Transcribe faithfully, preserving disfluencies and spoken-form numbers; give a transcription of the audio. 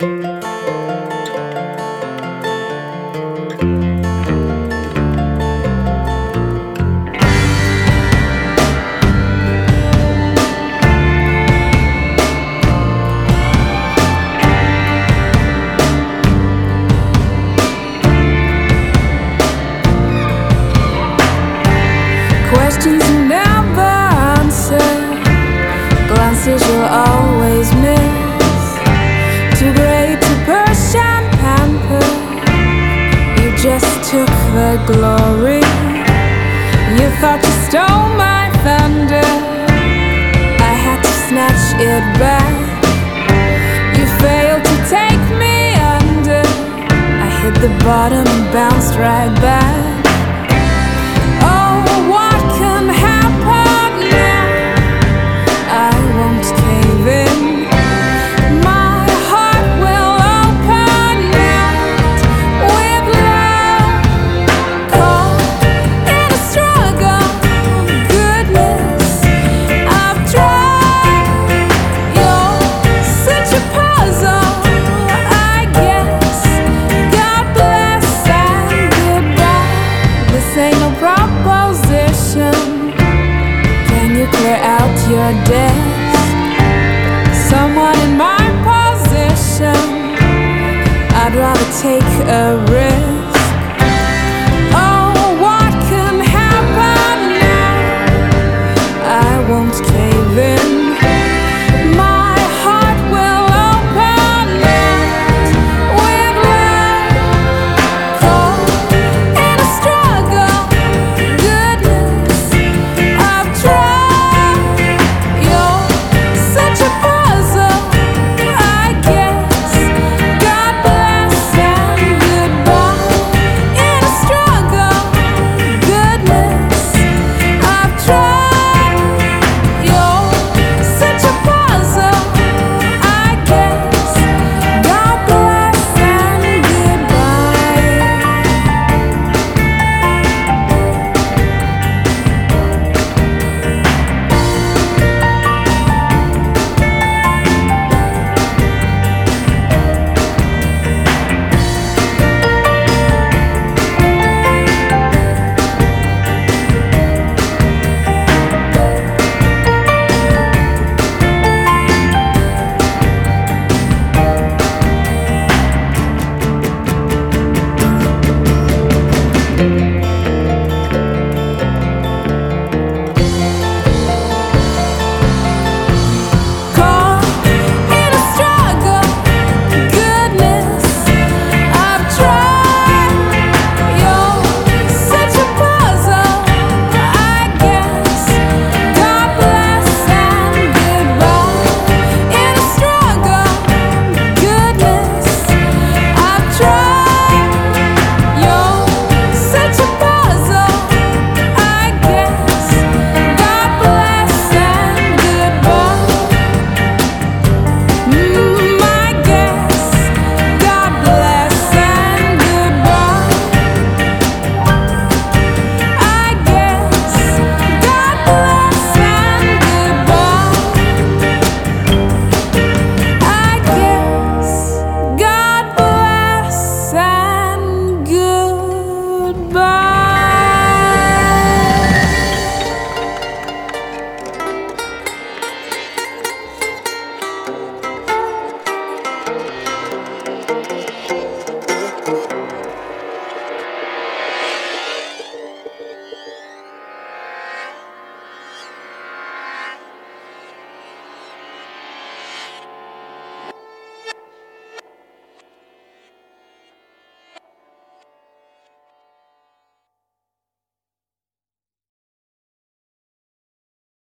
Questions you never answer, glances you'll always miss. Too great to push and pamper, you just took the glory. You thought you stole my thunder, I had to snatch it back. You failed to take me under, I hit the bottom and bounced right back. Clear out your desk. Someone in my position, I'd rather take a risk.